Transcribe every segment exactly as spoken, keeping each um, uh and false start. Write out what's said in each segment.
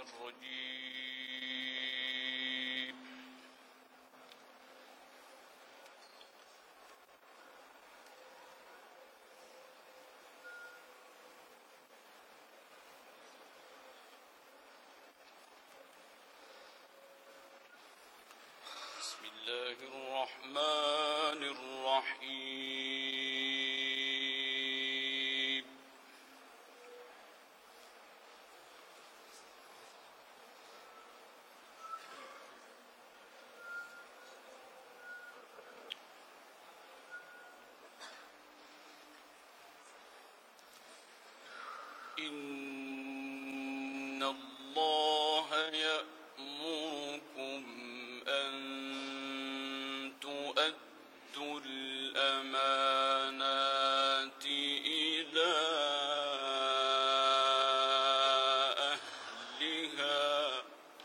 الرجيم. بسم الله الرحمن الرحيم. إن الله يأمركم أن تؤدوا الأمانات إلى أهلها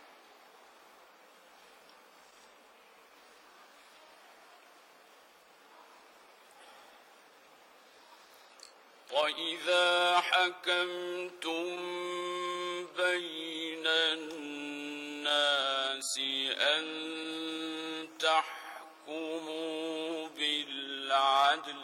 وإذا حكمتم بين الناس أن تحكموا بالعدل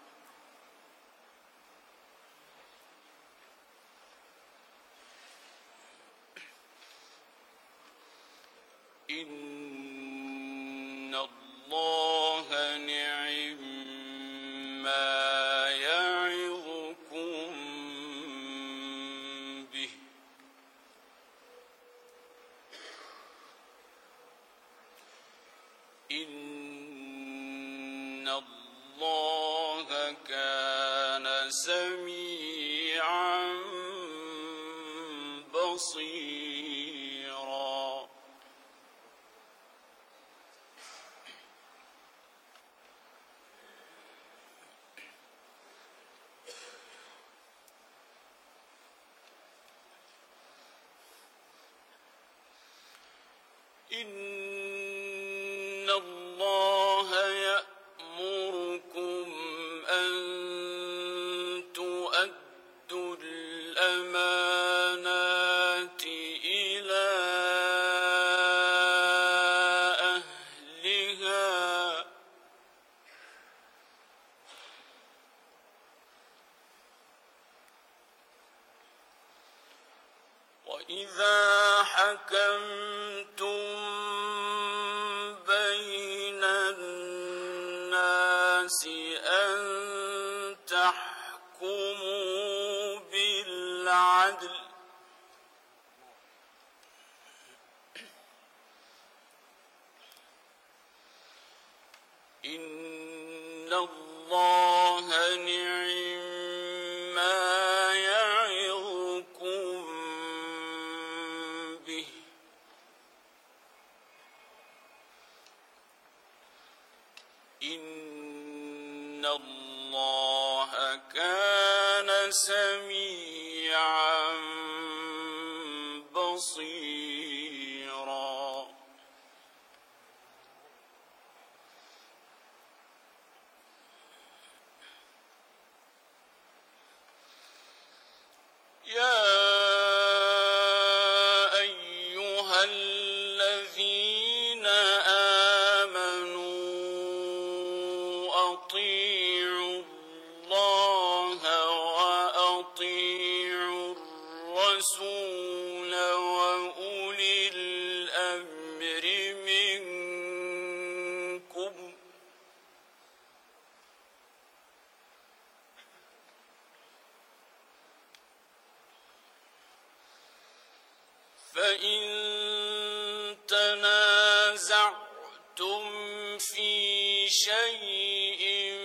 إن الله نعم ما يعظكم به إن الله كان سميعا بصيرا. إن الله يأمركم أن تؤدوا الأمانات إلى أهلها وإذا حكمتم بين الناس أن تحكموا بالعدل إن الله نعم ما يعظكم به إن الله كان سميعا بصيرا. يا أيها الذين آمنوا أطيعوا الله وأطيعوا الرسول وأولي الأمر منكم فإن تنازعتم في شيء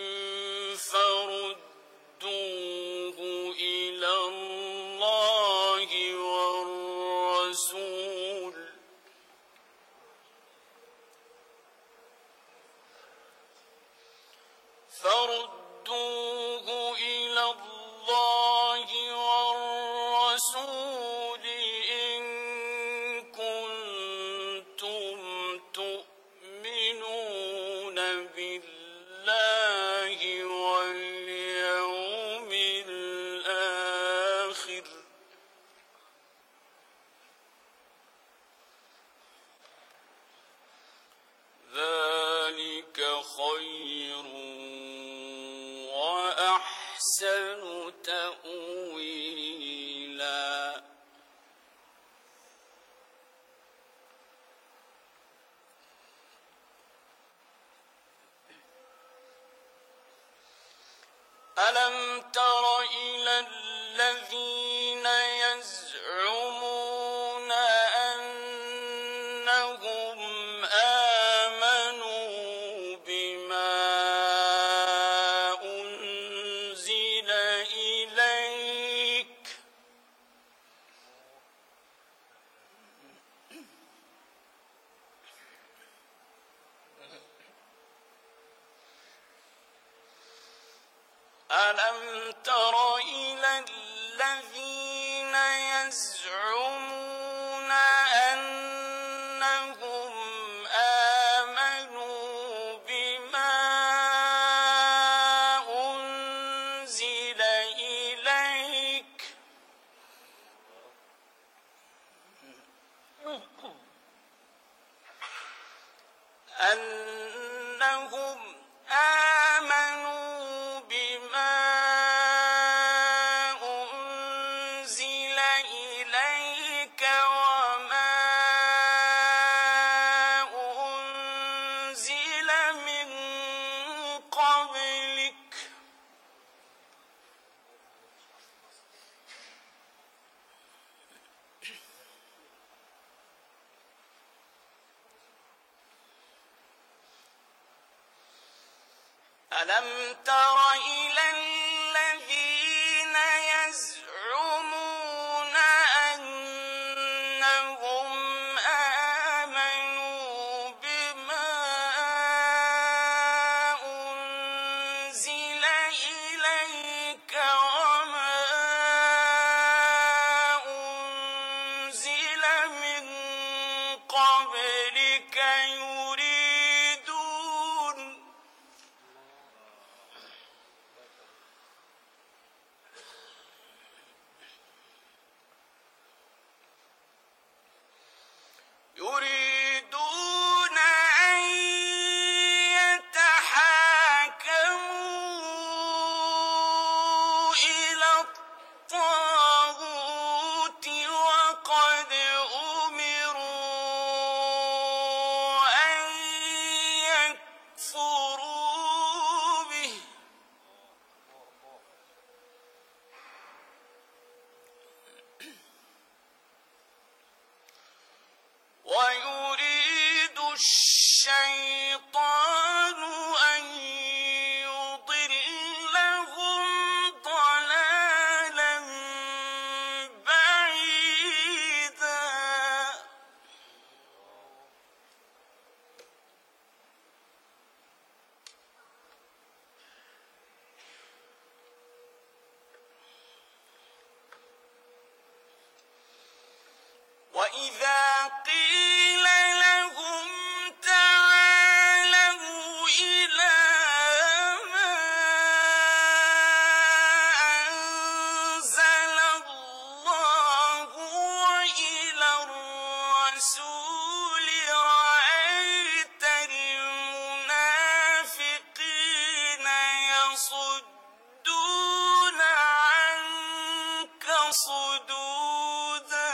فردوه إلى الله والرسول فردوه إلى الله والرسول إن كنتم تؤمنون بالله واليوم الآخر ألم تر إلى الذين يزعمون أنهم آمنوا بما أنزل إليك أنهم آمنوا بما أنزل إليك وما أنزل من قبلك ألم تر إلى الذين يزعمون أنهم آمنوا بما أنزل إليك وما أنزل من قبلك يريدون يريدون أن يتحاكموا إلى الطاغوت وقد أمروا أن يكفروا به ويريد الشيطان أن يضلهم ضلالا بعيدا وإذا قيل لهم تعالوا إلى ما أنزل الله وإلى الرسول رأيت المنافقين يصدون عنك صدودا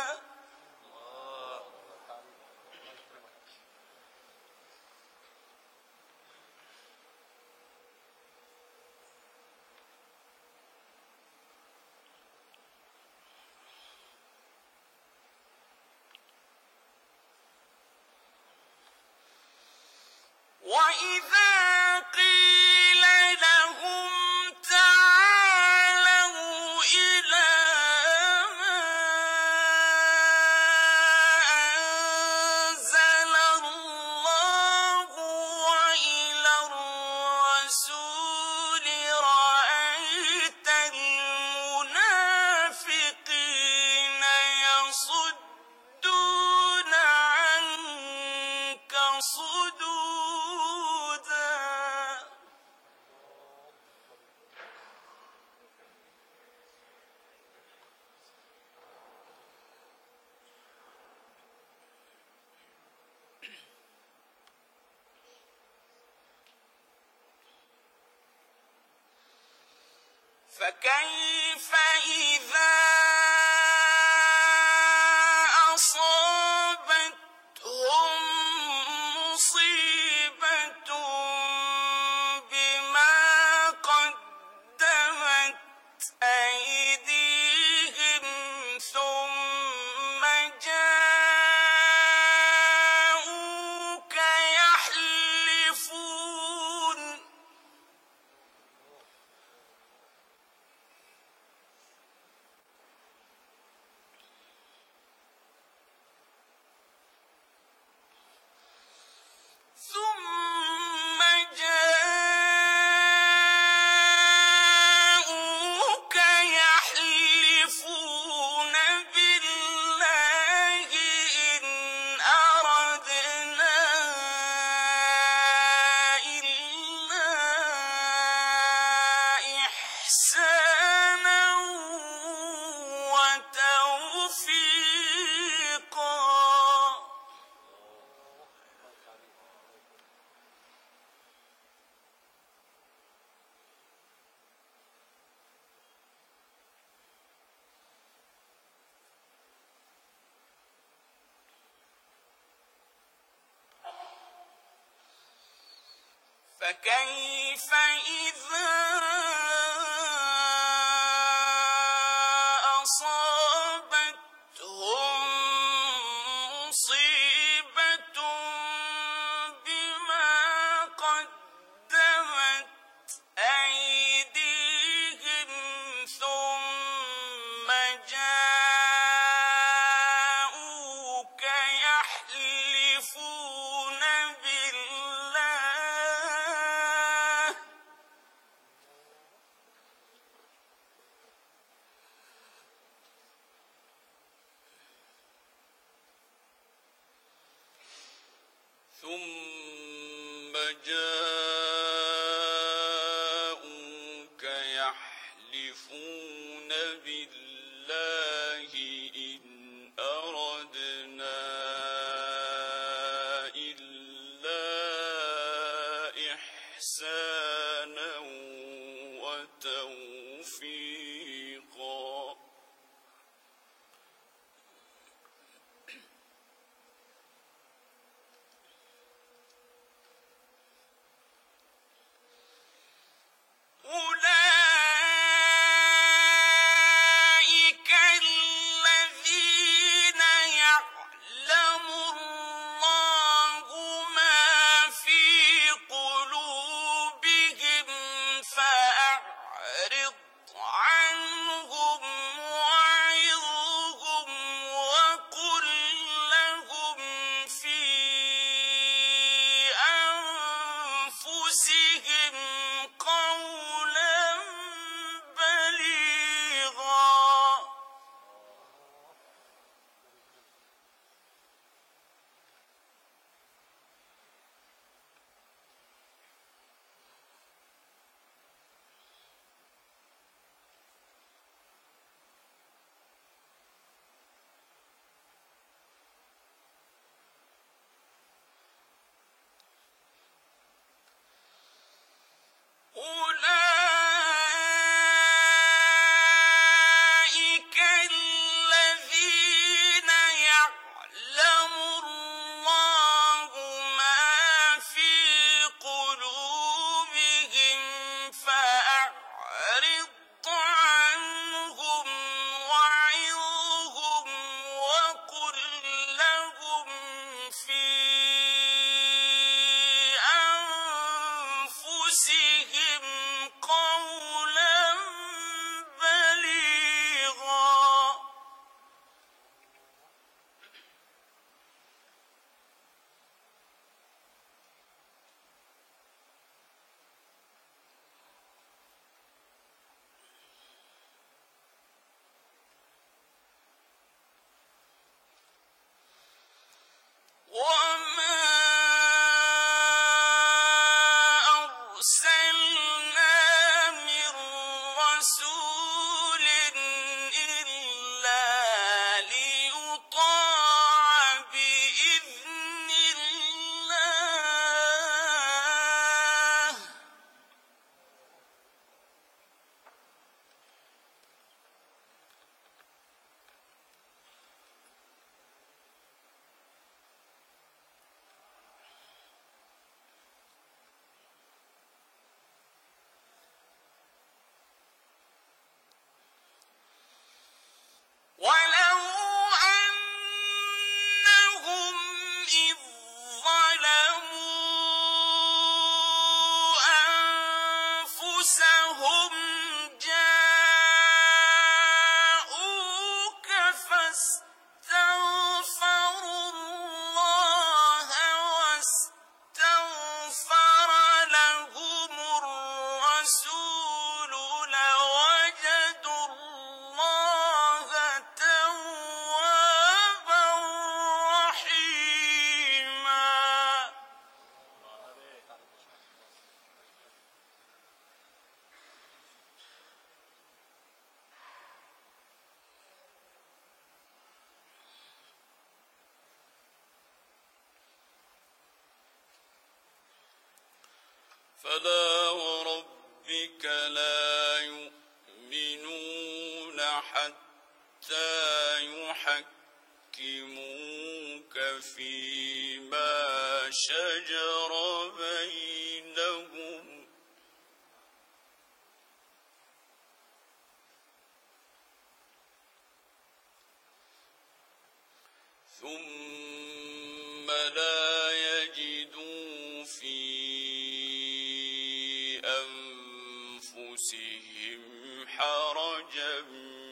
وإذا قيل لهم تعالوا إلى ما أنزل الله وإلى الرسول رأيت المنافقين يصدون عنك صدودا فكيف إذا أصابتهم مصيبة بما قدمت أيديهم ثم جاءوك يحلفون فكيف إذا أصابتهم مصيبة بما قدمت أيديهم ثم جاءوك يحلفون بالله ثم جاءوك يحلفون بالله إن أردنا إلا إحسانا وتوفيقا أولئك الذين يعلم الله ما في قلوبهم فأعرض عنهم وعظهم وقل لهم في أنفسهم قولا بليغا أولئك الذين يعلم الله ما في قلوبهم فأعرض عنهم وعظهم وقل لهم في أنفسهم قولا بليغا وما أرسلنا من رسول إلا ليطاع بإذن الله ولو أنهم إذ ظلموا أنفسهم جاءوك فاستغفروا الله واستغفر لهم الرسول لوجدوا الله توابا رحيما فلا وربك لا يؤمنون حتى يحكموك فيما شجر بينهم ثم لا يجدوا في أنفسهم حرجا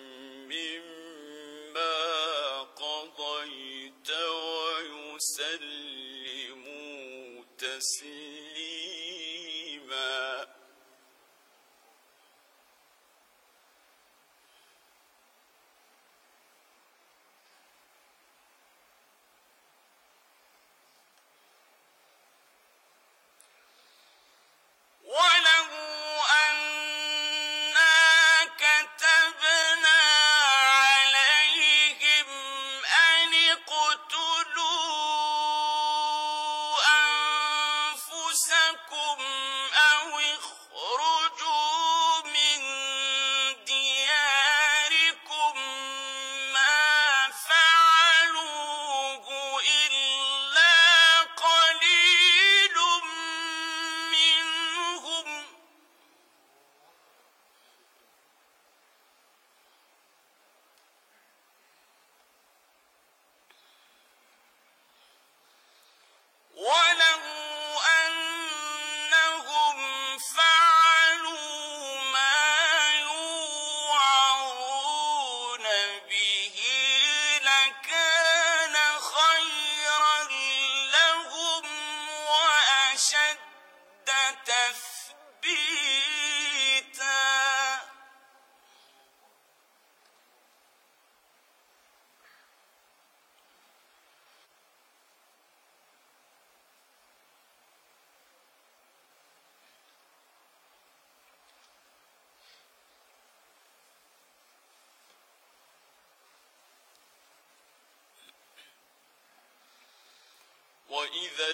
مما قضيت ويسلموا تسليما. وَلَوْ أَنَّا كَتَبْنَا عَلَيْهِمْ أَنِ اقْتُلُوا أَنفُسَكُمْ أَوِ اخْرُجُوا مِن دِيَارِكُم مَّا فَعَلُوهُ إِلَّا قَلِيلٌ مِّنْهُمْ ۖ وَلَوْ أَنَّهُمْ فَعَلُوا مَا يُوعَظُونَ بِهِ لَكَانَ خَيْرًا لَّهُمْ وَأَشَدَّ تَثْبِيتًا. وَإِذًا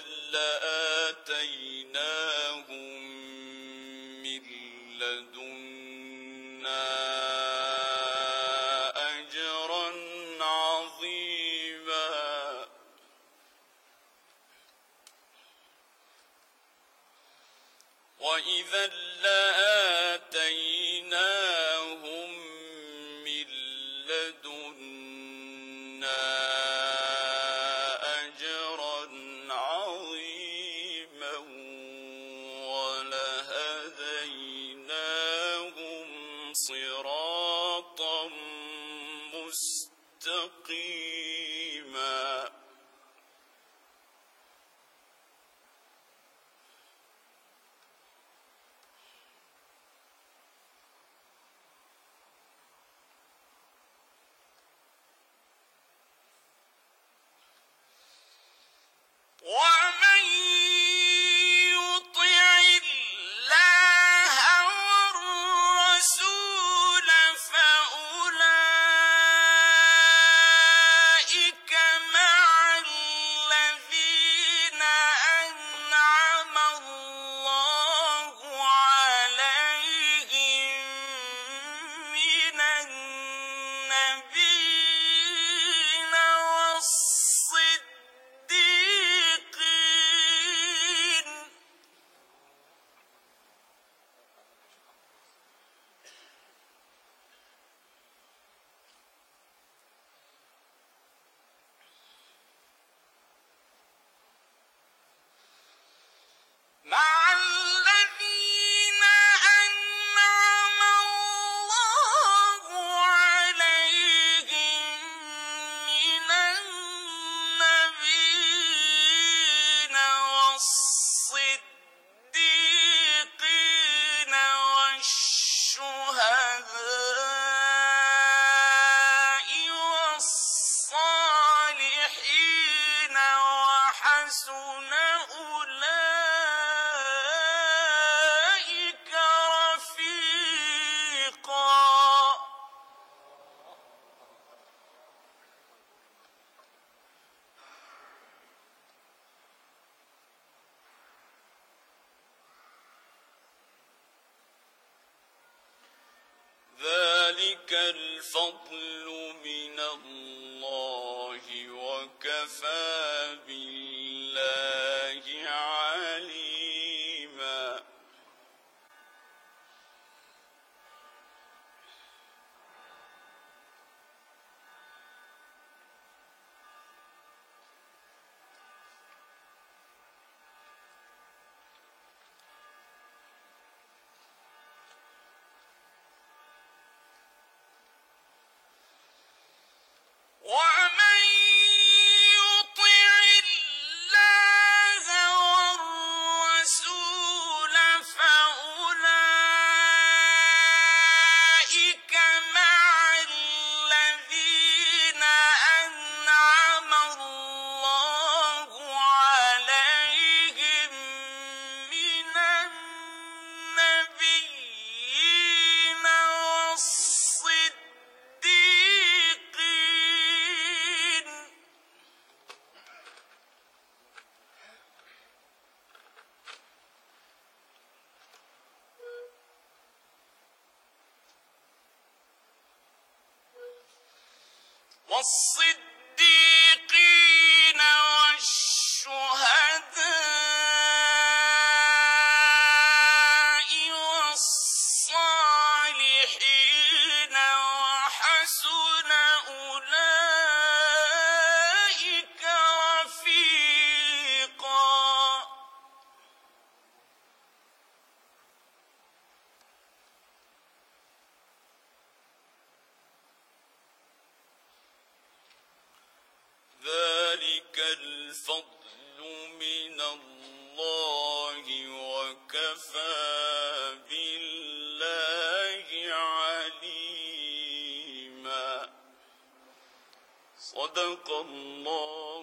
لَّآتَيْنَاهُم مِّن لَّدُنَّا أَجْرًا عَظِيمًا. وَإِذًا لَّآتَيْنَاهُم مِّن لَّدُنَّا أَجْرًا عَظِيمًا وَلَهَدَيْنَاهُمْ صِرَاطًا مُّسْتَقِيمًا. وَمَن يُطِعِ اللَّهَ وَالرَّسُولَ فَأُولَٰئِكَ مَعَ الَّذِينَ أَنْعَمَ اللَّهُ عَلَيْهِم مِّنَ النَّبِيِّينَ وَالصِّدِّيقِينَ. مَعَ الَّذِينَ أَنْعَمَ اللَّهُ عَلَيْهِم مِّنَ النَّبِيِّينَ وَالصِّدِّيقِينَ وَالشُّهَدَاءِ وَالصَّالِحِينَ وَحَسُنَ أُولَٰئِكَ رَفِيقًا. ذَلِكَ الْفَضْلُ مِنَ اللَّهِ وَكَفَىٰ بِاللَّهِ عَلِيمًا. والصديقين والشهداء والصالحين وحسن أولئك رفيقا. ذلك الفضل من الله وكفى بالله عليما. صدق الله.